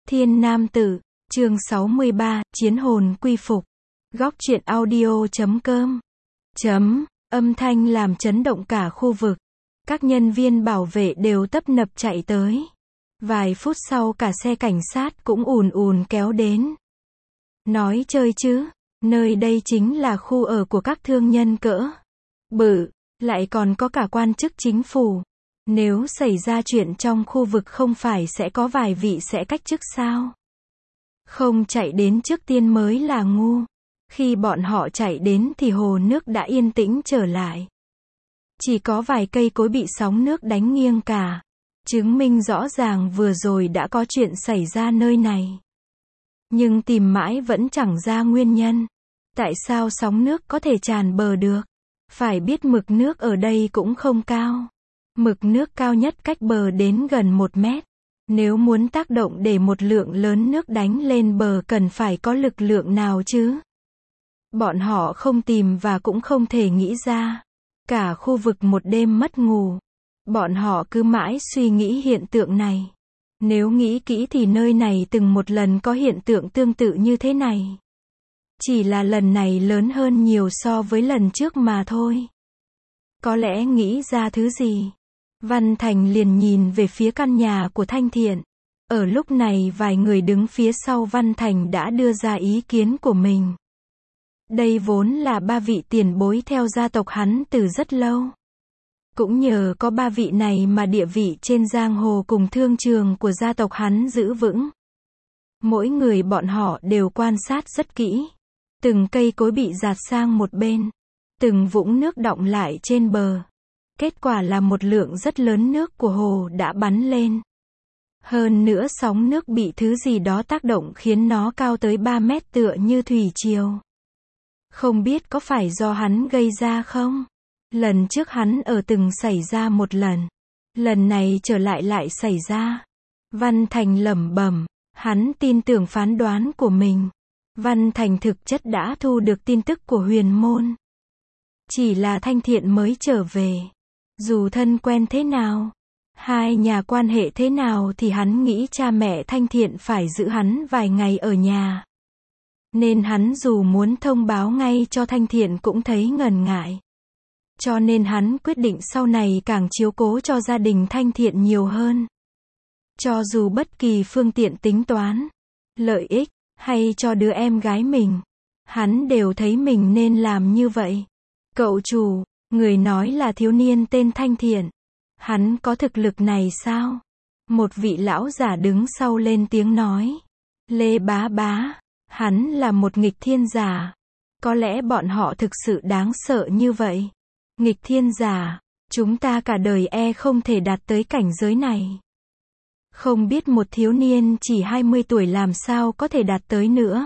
Thiên Nam Tử, chương 63, Chiến hồn quy phục. Góc truyện audio.com. Âm thanh làm chấn động cả khu vực. Các nhân viên bảo vệ đều tấp nập chạy tới. Vài phút sau cả xe cảnh sát cũng ùn ùn kéo đến. Nói chơi chứ, nơi đây chính là khu ở của các thương nhân cỡ bự, lại còn có cả quan chức chính phủ. Nếu xảy ra chuyện trong khu vực không phải sẽ có vài vị sẽ cách chức sao? Không chạy đến trước tiên mới là ngu. Khi bọn họ chạy đến thì hồ nước đã yên tĩnh trở lại. Chỉ có vài cây cối bị sóng nước đánh nghiêng cả. Chứng minh rõ ràng vừa rồi đã có chuyện xảy ra nơi này. Nhưng tìm mãi vẫn chẳng ra nguyên nhân. Tại sao sóng nước có thể tràn bờ được? Phải biết mực nước ở đây cũng không cao. Mực nước cao nhất cách bờ đến gần 1 mét. Nếu muốn tác động để một lượng lớn nước đánh lên bờ cần phải có lực lượng nào chứ? Bọn họ không tìm và cũng không thể nghĩ ra. Cả khu vực một đêm mất ngủ. Bọn họ cứ mãi suy nghĩ hiện tượng này. Nếu nghĩ kỹ thì nơi này từng một lần có hiện tượng tương tự như thế này. Chỉ là lần này lớn hơn nhiều so với lần trước mà thôi. Có lẽ nghĩ ra thứ gì? Văn Thành liền nhìn về phía căn nhà của Thanh Thiện. Ở lúc này vài người đứng phía sau Văn Thành đã đưa ra ý kiến của mình. Đây vốn là 3 vị tiền bối theo gia tộc hắn từ rất lâu. Cũng nhờ có 3 vị này mà địa vị trên giang hồ cùng thương trường của gia tộc hắn giữ vững. Mỗi người bọn họ đều quan sát rất kỹ. Từng cây cối bị dạt sang một bên. Từng vũng nước đọng lại trên bờ. Kết quả là một lượng rất lớn nước của hồ đã bắn lên. Hơn nữa sóng nước bị thứ gì đó tác động khiến nó cao tới 3 mét tựa như thủy triều. Không biết có phải do hắn gây ra không? Lần trước hắn ở từng xảy ra một lần. Lần này trở lại xảy ra. Văn Thành lẩm bẩm, hắn tin tưởng phán đoán của mình. Văn Thành thực chất đã thu được tin tức của huyền môn. Chỉ là Thanh Thiện mới trở về. Dù thân quen thế nào, hai nhà quan hệ thế nào thì hắn nghĩ cha mẹ Thanh Thiện phải giữ hắn vài ngày ở nhà. Nên hắn dù muốn thông báo ngay cho Thanh Thiện cũng thấy ngần ngại. Cho nên hắn quyết định sau này càng chiếu cố cho gia đình Thanh Thiện nhiều hơn. Cho dù bất kỳ phương tiện tính toán, lợi ích, hay cho đứa em gái mình, hắn đều thấy mình nên làm như vậy. Cậu chủ, người nói là thiếu niên tên Thanh Thiện. Hắn có thực lực này sao? Một vị lão giả đứng sau lên tiếng nói. Lê Bá Bá, hắn là một nghịch thiên giả. Có lẽ bọn họ thực sự đáng sợ như vậy. Nghịch thiên giả, chúng ta cả đời không thể đạt tới cảnh giới này. Không biết một thiếu niên chỉ 20 tuổi làm sao có thể đạt tới nữa.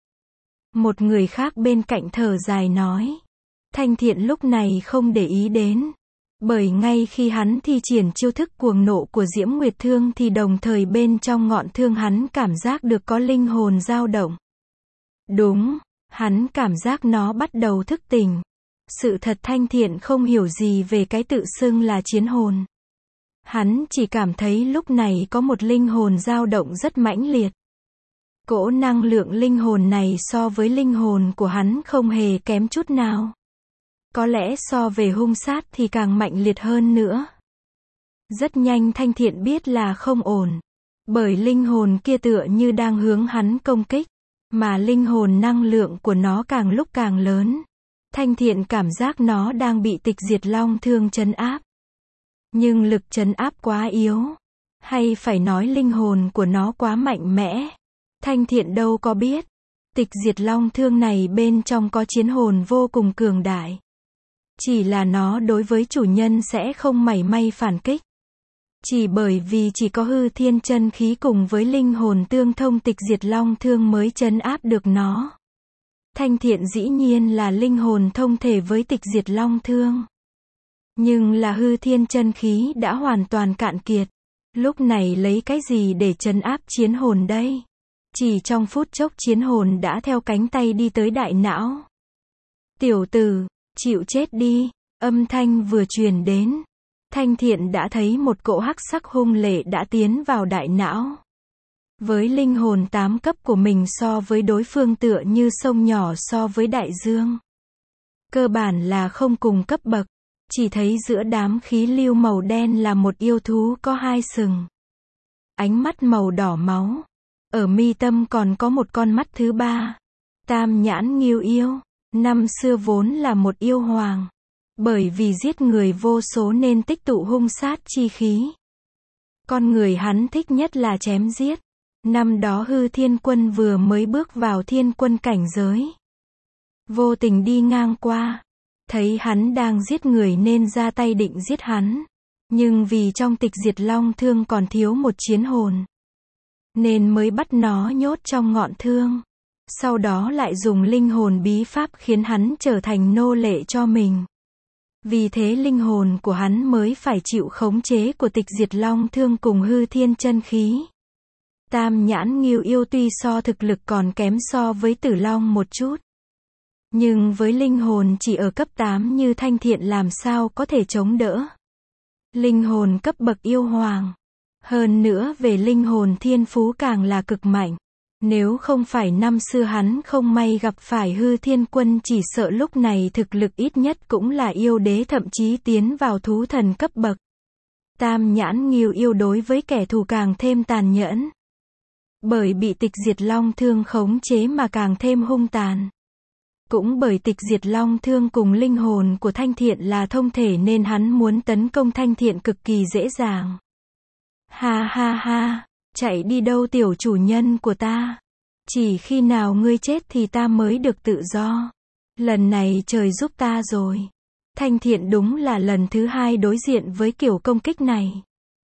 Một người khác bên cạnh thở dài nói. Thanh Thiện lúc này không để ý đến. Bởi ngay khi hắn thi triển chiêu thức cuồng nộ của Diễm Nguyệt Thương thì đồng thời bên trong ngọn thương hắn cảm giác được có linh hồn dao động. Đúng, hắn cảm giác nó bắt đầu thức tỉnh. Sự thật Thanh Thiện không hiểu gì về cái tự xưng là chiến hồn. Hắn chỉ cảm thấy lúc này có một linh hồn dao động rất mãnh liệt. Cỗ năng lượng linh hồn này so với linh hồn của hắn không hề kém chút nào. Có lẽ so về hung sát thì càng mạnh liệt hơn nữa. Rất nhanh Thanh Thiện biết là không ổn. Bởi linh hồn kia tựa như đang hướng hắn công kích. Mà linh hồn năng lượng của nó càng lúc càng lớn. Thanh Thiện cảm giác nó đang bị Tịch Diệt Long Thương trấn áp. Nhưng lực trấn áp quá yếu. Hay phải nói linh hồn của nó quá mạnh mẽ. Thanh Thiện đâu có biết. Tịch Diệt Long Thương này bên trong có chiến hồn vô cùng cường đại. Chỉ là nó đối với chủ nhân sẽ không mảy may phản kích. Chỉ bởi vì chỉ có hư thiên chân khí cùng với linh hồn tương thông Tịch Diệt Long Thương mới trấn áp được nó. Thanh Thiện dĩ nhiên là linh hồn thông thể với Tịch Diệt Long Thương. Nhưng là hư thiên chân khí đã hoàn toàn cạn kiệt. Lúc này lấy cái gì để trấn áp chiến hồn đây? Chỉ trong phút chốc chiến hồn đã theo cánh tay đi tới đại não. Tiểu tử, chịu chết đi, âm thanh vừa truyền đến. Thanh Thiện đã thấy một cỗ hắc sắc hung lệ đã tiến vào đại não. Với linh hồn 8 cấp của mình so với đối phương tựa như sông nhỏ so với đại dương. Cơ bản là không cùng cấp bậc, chỉ thấy giữa đám khí lưu màu đen là một yêu thú có 2 sừng. Ánh mắt màu đỏ máu. Ở mi tâm còn có một con mắt thứ 3. Tam nhãn ngưu yêu. Năm xưa vốn là một yêu hoàng. Bởi vì giết người vô số nên tích tụ hung sát chi khí. Con người hắn thích nhất là chém giết. Năm đó Hư Thiên Quân vừa mới bước vào thiên quân cảnh giới. Vô tình đi ngang qua. Thấy hắn đang giết người nên ra tay định giết hắn. Nhưng vì trong tịch diệt long thương còn thiếu một chiến hồn. Nên mới bắt nó nhốt trong ngọn thương. Sau đó lại dùng linh hồn bí pháp khiến hắn trở thành nô lệ cho mình. Vì thế linh hồn của hắn mới phải chịu khống chế của tịch diệt long thương cùng hư thiên chân khí. Tam nhãn ngưu yêu tuy so thực lực còn kém so với tử long một chút. Nhưng với linh hồn chỉ ở cấp 8 như Thanh Thiện làm sao có thể chống đỡ. Linh hồn cấp bậc yêu hoàng. Hơn nữa về linh hồn thiên phú càng là cực mạnh. Nếu không phải năm xưa hắn không may gặp phải Hư Thiên Quân chỉ sợ lúc này thực lực ít nhất cũng là yêu đế thậm chí tiến vào thú thần cấp bậc. Tam nhãn ngưu yêu đối với kẻ thù càng thêm tàn nhẫn. Bởi bị tịch diệt long thương khống chế mà càng thêm hung tàn. Cũng bởi tịch diệt long thương cùng linh hồn của Thanh Thiện là thông thể nên hắn muốn tấn công Thanh Thiện cực kỳ dễ dàng. Ha ha ha, chạy đi đâu tiểu chủ nhân của ta? Chỉ khi nào ngươi chết thì ta mới được tự do. Lần này trời giúp ta rồi. Thanh Thiện đúng là lần thứ 2 đối diện với kiểu công kích này.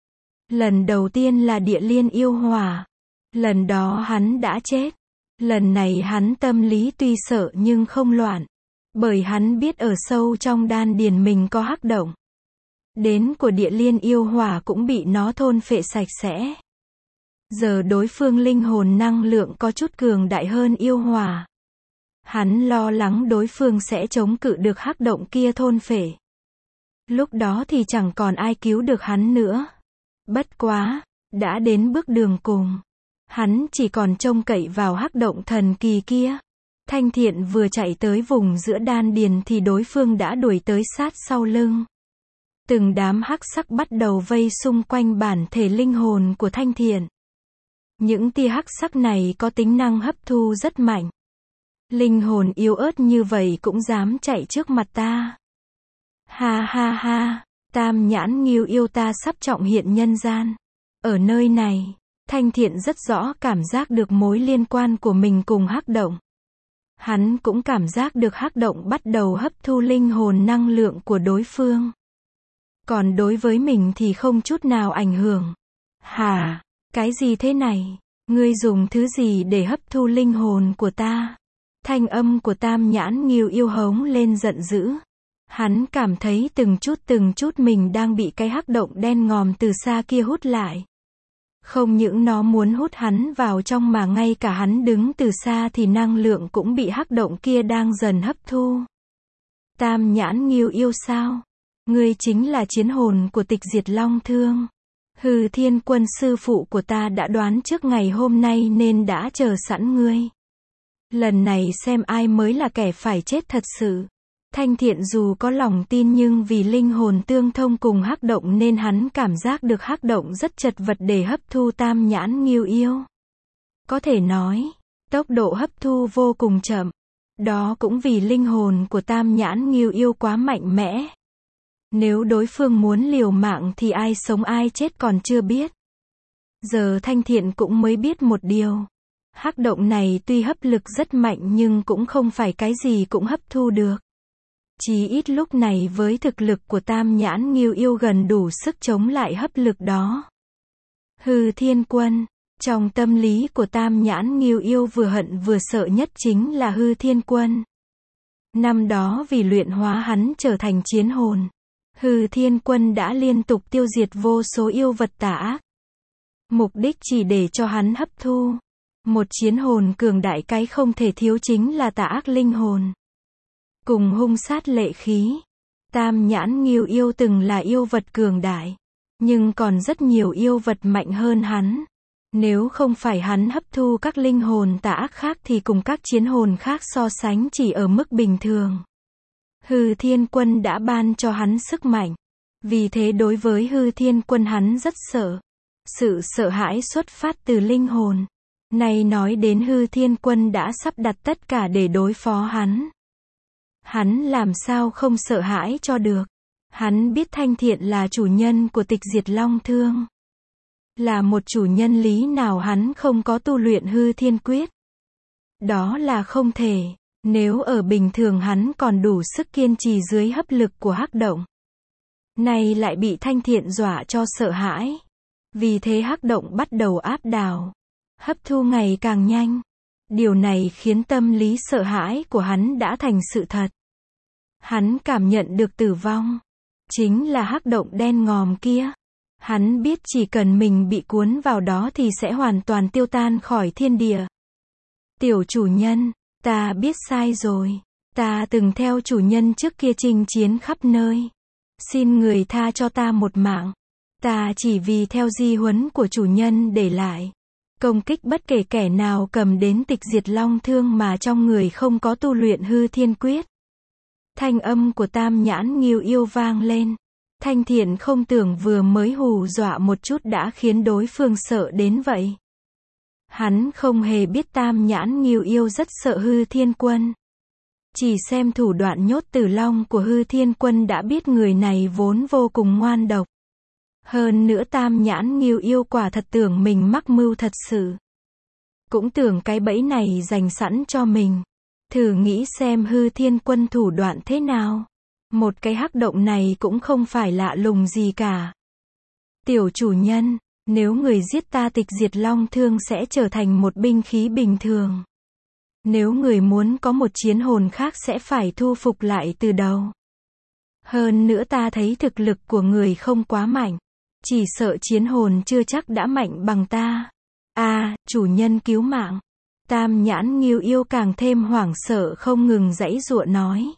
Lần đầu tiên là địa liên yêu hỏa. Lần đó hắn đã chết. Lần này hắn tâm lý tuy sợ nhưng không loạn. Bởi hắn biết ở sâu trong đan điền mình có hắc động. Đến của địa liên yêu hỏa cũng bị nó thôn phệ sạch sẽ. Giờ đối phương linh hồn năng lượng có chút cường đại hơn yêu hỏa. Hắn lo lắng đối phương sẽ chống cự được hắc động kia thôn phệ. Lúc đó thì chẳng còn ai cứu được hắn nữa. Bất quá, đã đến bước đường cùng. Hắn chỉ còn trông cậy vào hắc động thần kỳ kia. Thanh Thiện vừa chạy tới vùng giữa đan điền thì đối phương đã đuổi tới sát sau lưng. Từng đám hắc sắc bắt đầu vây xung quanh bản thể linh hồn của Thanh Thiện. Những tia hắc sắc này có tính năng hấp thu rất mạnh. Linh hồn yếu ớt như vậy cũng dám chạy trước mặt ta. Ha ha ha, tam nhãn ngưu yêu ta sắp trọng hiện nhân gian. Ở nơi này, Thanh Thiện rất rõ cảm giác được mối liên quan của mình cùng hắc động. Hắn cũng cảm giác được hắc động bắt đầu hấp thu linh hồn năng lượng của đối phương. Còn đối với mình thì không chút nào ảnh hưởng. Hả? Cái gì thế này? Ngươi dùng thứ gì để hấp thu linh hồn của ta? Thanh âm của tam nhãn ngưu yêu hống lên giận dữ. Hắn cảm thấy từng chút mình đang bị cái hắc động đen ngòm từ xa kia hút lại. Không những nó muốn hút hắn vào trong mà ngay cả hắn đứng từ xa thì năng lượng cũng bị hắc động kia đang dần hấp thu. Tam nhãn ngưu yêu sao? Ngươi chính là chiến hồn của tịch diệt long thương. Hư Thiên Quân sư phụ của ta đã đoán trước ngày hôm nay nên đã chờ sẵn ngươi. Lần này xem ai mới là kẻ phải chết thật sự. Thanh Thiện dù có lòng tin nhưng vì linh hồn tương thông cùng hắc động nên hắn cảm giác được hắc động rất chật vật để hấp thu tam nhãn ngưu yêu. Có thể nói, tốc độ hấp thu vô cùng chậm. Đó cũng vì linh hồn của tam nhãn ngưu yêu quá mạnh mẽ. Nếu đối phương muốn liều mạng thì ai sống ai chết còn chưa biết. Giờ Thanh Thiện cũng mới biết một điều. Hắc động này tuy hấp lực rất mạnh nhưng cũng không phải cái gì cũng hấp thu được. Chí ít lúc này với thực lực của tam nhãn ngưu yêu gần đủ sức chống lại hấp lực đó. Hư Thiên Quân. Trong tâm lý của tam nhãn ngưu yêu vừa hận vừa sợ nhất chính là Hư Thiên Quân. Năm đó vì luyện hóa hắn trở thành chiến hồn. Hư Thiên Quân đã liên tục tiêu diệt vô số yêu vật tà ác. Mục đích chỉ để cho hắn hấp thu. Một chiến hồn cường đại cái không thể thiếu chính là tà ác linh hồn. Cùng hung sát lệ khí. Tam nhãn ngưu yêu từng là yêu vật cường đại. Nhưng còn rất nhiều yêu vật mạnh hơn hắn. Nếu không phải hắn hấp thu các linh hồn tà ác khác thì cùng các chiến hồn khác so sánh chỉ ở mức bình thường. Hư Thiên Quân đã ban cho hắn sức mạnh. Vì thế đối với Hư Thiên Quân hắn rất sợ. Sự sợ hãi xuất phát từ linh hồn. Này nói đến Hư Thiên Quân đã sắp đặt tất cả để đối phó hắn. Hắn làm sao không sợ hãi cho được. Hắn biết Thanh Thiện là chủ nhân của Tịch Diệt Long Thương. Là một chủ nhân lý nào hắn không có tu luyện Hư Thiên Quyết. Đó là không thể. Nếu ở bình thường hắn còn đủ sức kiên trì dưới hấp lực của hắc động. Này lại bị Thanh Thiện dọa cho sợ hãi. Vì thế hắc động bắt đầu áp đảo. Hấp thu ngày càng nhanh. Điều này khiến tâm lý sợ hãi của hắn đã thành sự thật. Hắn cảm nhận được tử vong. Chính là hắc động đen ngòm kia. Hắn biết chỉ cần mình bị cuốn vào đó thì sẽ hoàn toàn tiêu tan khỏi thiên địa. Tiểu chủ nhân, ta biết sai rồi. Ta từng theo chủ nhân trước kia chinh chiến khắp nơi. Xin người tha cho ta một mạng. Ta chỉ vì theo di huấn của chủ nhân để lại. Công kích bất kể kẻ nào cầm đến Tịch Diệt Long Thương mà trong người không có tu luyện Hư Thiên Quyết. Thanh âm của Tam Nhãn Ngưu Yêu vang lên. Thanh Thiện không tưởng vừa mới hù dọa một chút đã khiến đối phương sợ đến vậy. Hắn không hề biết Tam Nhãn Ngưu Yêu rất sợ Hư Thiên Quân. Chỉ xem thủ đoạn nhốt Tử Long của Hư Thiên Quân đã biết người này vốn vô cùng ngoan độc. Hơn nữa Tam Nhãn Ngưu Yêu quả thật tưởng mình mắc mưu thật sự. Cũng tưởng cái bẫy này dành sẵn cho mình. Thử nghĩ xem Hư Thiên Quân thủ đoạn thế nào. Một cái hắc động này cũng không phải lạ lùng gì cả. Tiểu chủ nhân, nếu người giết ta Tịch Diệt Long Thương sẽ trở thành một binh khí bình thường. Nếu người muốn có một chiến hồn khác sẽ phải thu phục lại từ đầu. Hơn nữa ta thấy thực lực của người không quá mạnh. Chỉ sợ chiến hồn chưa chắc đã mạnh bằng ta. Chủ nhân cứu mạng. Tam Nhãn Ngưu Yêu càng thêm hoảng sợ không ngừng giãy giụa nói.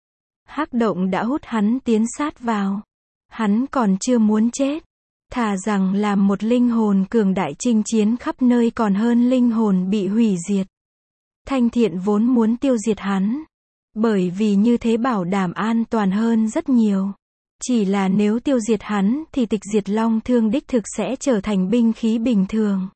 Hắc động đã hút hắn tiến sát vào. Hắn còn chưa muốn chết. Thà rằng làm một linh hồn cường đại chinh chiến khắp nơi còn hơn linh hồn bị hủy diệt. Thanh Thiện vốn muốn tiêu diệt hắn. Bởi vì như thế bảo đảm an toàn hơn rất nhiều. Chỉ là nếu tiêu diệt hắn thì Tịch Diệt Long Thương đích thực sẽ trở thành binh khí bình thường.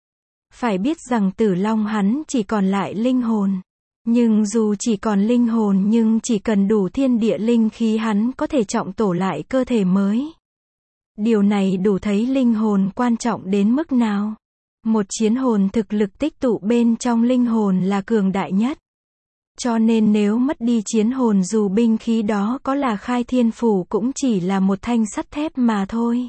Phải biết rằng Tử Long hắn chỉ còn lại linh hồn. Nhưng dù chỉ còn linh hồn nhưng chỉ cần đủ thiên địa linh khí hắn có thể trọng tổ lại cơ thể mới. Điều này đủ thấy linh hồn quan trọng đến mức nào. Một chiến hồn thực lực tích tụ bên trong linh hồn là cường đại nhất. Cho nên nếu mất đi chiến hồn dù binh khí đó có là Khai Thiên Phủ cũng chỉ là một thanh sắt thép mà thôi.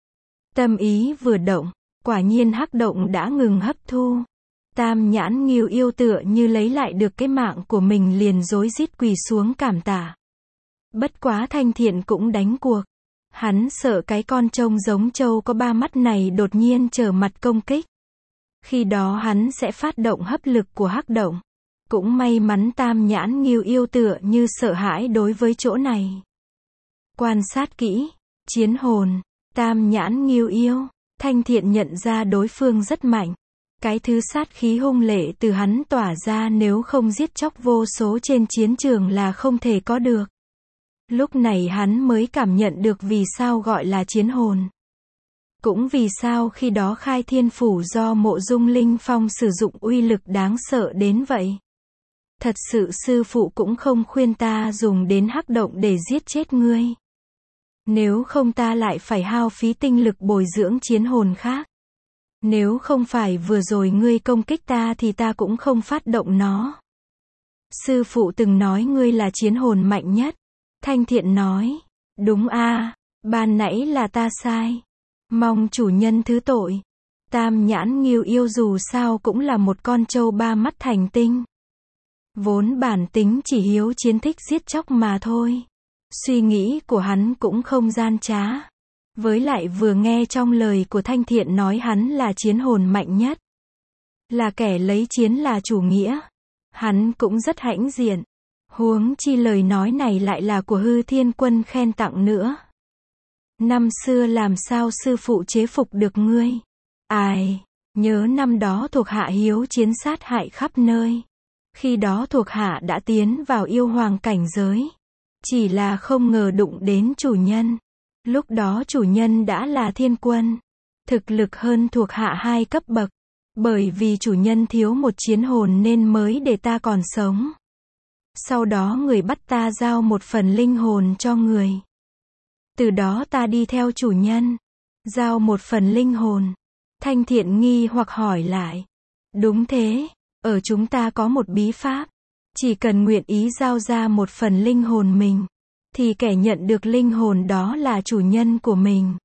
Tâm ý vừa động, quả nhiên hắc động đã ngừng hấp thu. Tam Nhãn Ngưu Yêu tựa như lấy lại được cái mạng của mình liền rối rít quỳ xuống cảm tạ. Bất quá Thanh Thiện cũng đánh cuộc. Hắn sợ cái con trông giống trâu có ba mắt này đột nhiên trở mặt công kích. Khi đó hắn sẽ phát động hấp lực của hắc động. Cũng may mắn Tam Nhãn Ngưu Yêu tựa như sợ hãi đối với chỗ này. Quan sát kỹ, chiến hồn, Tam Nhãn Ngưu Yêu, Thanh Thiện nhận ra đối phương rất mạnh. Cái thứ sát khí hung lệ từ hắn tỏa ra nếu không giết chóc vô số trên chiến trường là không thể có được. Lúc này hắn mới cảm nhận được vì sao gọi là chiến hồn. Cũng vì sao khi đó Khai Thiên Phủ do Mộ Dung Linh Phong sử dụng uy lực đáng sợ đến vậy. Thật sự sư phụ cũng không khuyên ta dùng đến hắc động để giết chết ngươi. Nếu không ta lại phải hao phí tinh lực bồi dưỡng chiến hồn khác. Nếu không phải vừa rồi ngươi công kích ta thì ta cũng không phát động nó. Sư phụ từng nói ngươi là chiến hồn mạnh nhất. Thanh Thiện nói. Đúng ban nãy là ta sai. Mong chủ nhân thứ tội. Tam Nhãn Ngưu Yêu dù sao cũng là một con trâu ba mắt thành tinh. Vốn bản tính chỉ hiếu chiến thích giết chóc mà thôi. Suy nghĩ của hắn cũng không gian trá. Với lại vừa nghe trong lời của Thanh Thiện nói hắn là chiến hồn mạnh nhất. Là kẻ lấy chiến là chủ nghĩa. Hắn cũng rất hãnh diện. Huống chi lời nói này lại là của Hư Thiên Quân khen tặng nữa. Năm xưa làm sao sư phụ chế phục được ngươi? Nhớ năm đó thuộc hạ hiếu chiến sát hại khắp nơi. Khi đó thuộc hạ đã tiến vào yêu hoàng cảnh giới. Chỉ là không ngờ đụng đến chủ nhân. Lúc đó chủ nhân đã là thiên quân. Thực lực hơn thuộc hạ 2 cấp bậc. Bởi vì chủ nhân thiếu một chiến hồn nên mới để ta còn sống. Sau đó người bắt ta giao một phần linh hồn cho người. Từ đó ta đi theo chủ nhân. Giao một phần linh hồn. Thanh Thiện nghi hoặc hỏi lại. Đúng thế, ở chúng ta có một bí pháp. Chỉ cần nguyện ý giao ra một phần linh hồn mình. Thì kẻ nhận được linh hồn đó là chủ nhân của mình.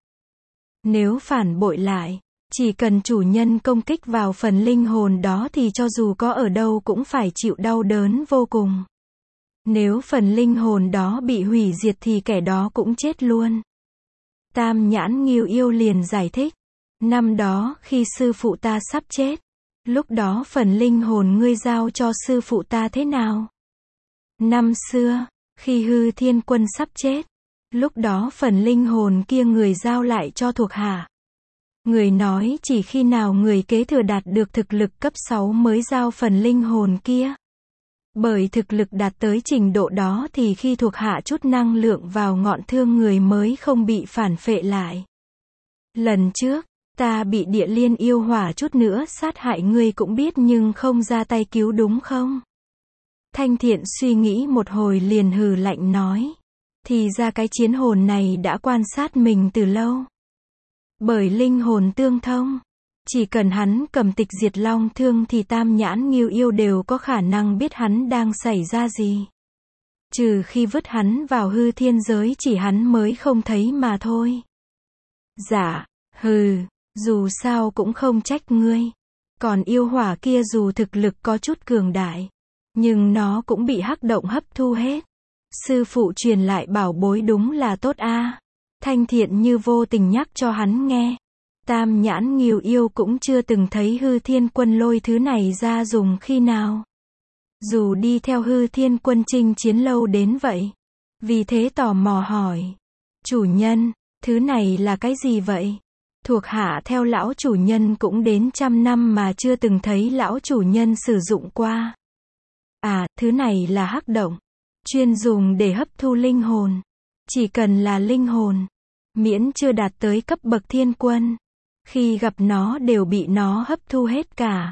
Nếu phản bội lại, chỉ cần chủ nhân công kích vào phần linh hồn đó thì cho dù có ở đâu cũng phải chịu đau đớn vô cùng. Nếu phần linh hồn đó bị hủy diệt thì kẻ đó cũng chết luôn. Tam Nhãn Ngưu Yêu liền giải thích. Năm đó khi sư phụ ta sắp chết, lúc đó phần linh hồn ngươi giao cho sư phụ ta thế nào? Năm xưa, khi Hư Thiên Quân sắp chết, lúc đó phần linh hồn kia người giao lại cho thuộc hạ. Người nói chỉ khi nào người kế thừa đạt được thực lực cấp 6 mới giao phần linh hồn kia. Bởi thực lực đạt tới trình độ đó thì khi thuộc hạ chút năng lượng vào ngọn thương người mới không bị phản phệ lại. Lần trước, ta bị Địa Liên yêu hỏa chút nữa sát hại ngươi cũng biết nhưng không ra tay cứu đúng không? Thanh Thiện suy nghĩ một hồi liền hừ lạnh nói. Thì ra cái chiến hồn này đã quan sát mình từ lâu. Bởi linh hồn tương thông. Chỉ cần hắn cầm tịch diệt long thương thì Tam Nhãn Ngưu Yêu đều có khả năng biết hắn đang xảy ra gì. Trừ khi vứt hắn vào hư thiên giới chỉ hắn mới không thấy mà thôi. Dạ, hừ, dù sao cũng không trách ngươi. Còn yêu hỏa kia dù thực lực có chút cường đại, nhưng nó cũng bị hắc động hấp thu hết. Sư phụ truyền lại bảo bối đúng là tốt a. Thanh Thiện như vô tình nhắc cho hắn nghe. Tam Nhãn Ngưu Yêu cũng chưa từng thấy Hư Thiên Quân lôi thứ này ra dùng khi nào. Dù đi theo Hư Thiên Quân chinh chiến lâu đến vậy. Vì thế tò mò hỏi. Chủ nhân, thứ này là cái gì vậy? Thuộc hạ theo lão chủ nhân cũng đến 100 năm mà chưa từng thấy lão chủ nhân sử dụng qua. À, thứ này là hắc động. Chuyên dùng để hấp thu linh hồn. Chỉ cần là linh hồn, miễn chưa đạt tới cấp bậc thiên quân, khi gặp nó đều bị nó hấp thu hết cả.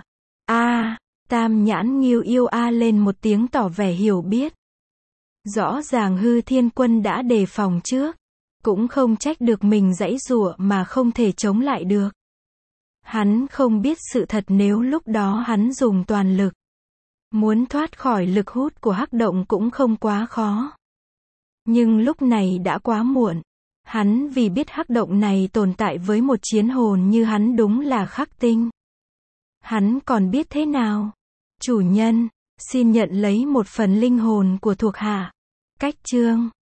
Tam Nhãn Ngưu Yêu lên một tiếng tỏ vẻ hiểu biết. Rõ ràng Hư Thiên Quân đã đề phòng trước. Cũng không trách được mình giãy giụa mà không thể chống lại được. Hắn không biết sự thật nếu lúc đó hắn dùng toàn lực. Muốn thoát khỏi lực hút của hắc động cũng không quá khó. Nhưng lúc này đã quá muộn. Hắn vì biết hắc động này tồn tại với một chiến hồn như hắn đúng là khắc tinh. Hắn còn biết thế nào? Chủ nhân, xin nhận lấy một phần linh hồn của thuộc hạ. Cách chương